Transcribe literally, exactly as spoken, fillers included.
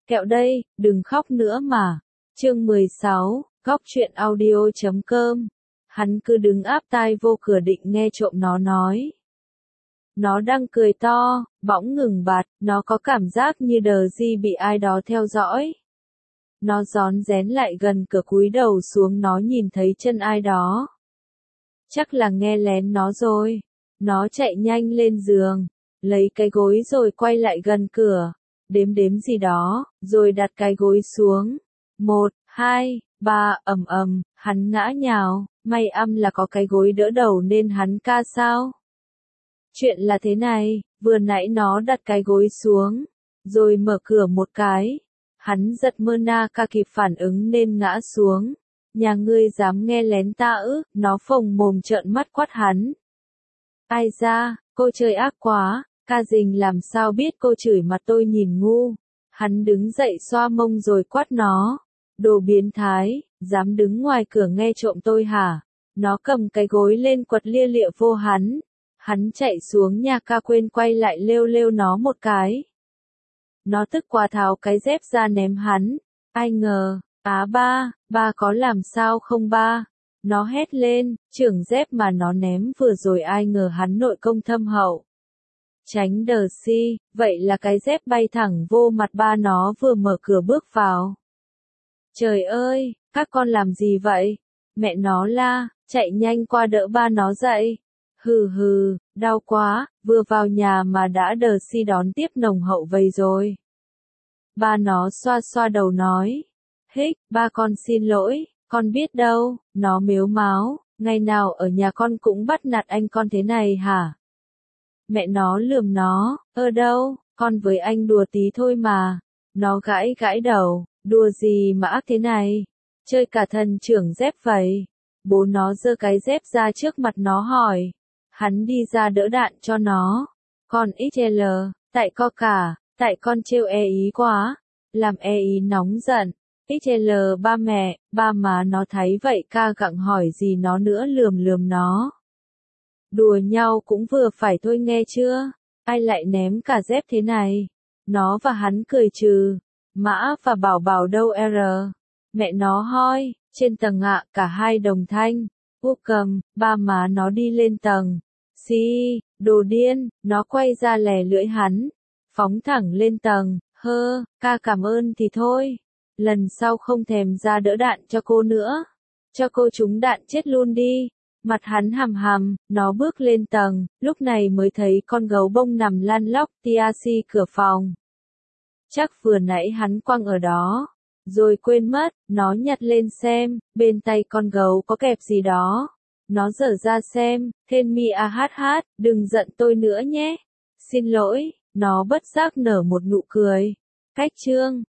Kẹo đây, đừng khóc nữa mà. Chương mười sáu, góc truyện audio chấm com. Hắn cứ đứng áp tai vô cửa định nghe trộm nó nói. Nó đang cười to, bỗng ngừng bặt, nó có cảm giác như đờ di bị ai đó theo dõi. Nó rón rén lại gần cửa cúi đầu xuống, nó nhìn thấy chân ai đó. Chắc là nghe lén nó rồi. Nó chạy nhanh lên giường, lấy cái gối rồi quay lại gần cửa, đếm đếm gì đó, rồi đặt cái gối xuống. Một, hai, ba, ầm ầm, hắn ngã nhào, may âm là có cái gối đỡ đầu nên hắn ca sao. Chuyện là thế này, vừa nãy nó đặt cái gối xuống, rồi mở cửa một cái. Hắn giật mơ na ca kịp phản ứng nên ngã xuống. Nhà ngươi dám nghe lén ta ư? Nó phồng mồm trợn mắt quát hắn. Ai ra, cô chơi ác quá, ca dình làm sao biết cô chửi mặt tôi nhìn ngu. Hắn đứng dậy xoa mông rồi quát nó. Đồ biến thái, dám đứng ngoài cửa nghe trộm tôi hả? Nó cầm cái gối lên quật lia lịa vô hắn. Hắn chạy xuống nhà ca quên quay lại lêu lêu nó một cái. Nó tức quá tháo cái dép ra ném hắn. Ai ngờ, á ba, ba có làm sao không ba? Nó hét lên, trưởng dép mà nó ném vừa rồi ai ngờ hắn nội công thâm hậu. Tránh đờ si, vậy là cái dép bay thẳng vô mặt ba nó vừa mở cửa bước vào. Trời ơi, các con làm gì vậy? Mẹ nó la, chạy nhanh qua đỡ ba nó dậy. Hừ hừ, đau quá, vừa vào nhà mà đã đờ si đón tiếp nồng hậu vầy rồi. Ba nó xoa xoa đầu nói. Hích, ba con xin lỗi, con biết đâu, nó mếu máo, ngày nào ở nhà con cũng bắt nạt anh con thế này hả? Mẹ nó lườm nó, ơ đâu, con với anh đùa tí thôi mà. Nó gãi gãi đầu, đùa gì mà ác thế này, chơi cả thần trưởng dép vậy. Bố nó giơ cái dép ra trước mặt nó hỏi. Hắn đi ra đỡ đạn cho nó. Con ích lờ, tại co cả, tại con trêu e ý quá, làm e ý nóng giận. ích lờ ba mẹ, ba má nó thấy vậy ca gặng hỏi gì nó nữa lườm lườm nó. Đùa nhau cũng vừa phải thôi nghe chưa, ai lại ném cả dép thế này. Nó và hắn cười trừ. Mã và Bảo Bảo đâu r. Mẹ nó hoi, trên tầng ạ, cả hai đồng thanh. Úp cầm, ba má nó đi lên tầng. Xì, đồ điên, nó quay ra lè lưỡi hắn. Phóng thẳng lên tầng, hơ, ca cảm ơn thì thôi. Lần sau không thèm ra đỡ đạn cho cô nữa. Cho cô trúng đạn chết luôn đi. Mặt hắn hầm hầm, nó bước lên tầng, lúc này mới thấy con gấu bông nằm lăn lóc tia xi cửa phòng. Chắc vừa nãy hắn quăng ở đó. Rồi quên mất, nó nhặt lên xem, bên tay con gấu có kẹp gì đó. Nó dở ra xem, thêm mi a hát hát, đừng giận tôi nữa nhé. Xin lỗi, nó bất giác nở một nụ cười. Cách chương.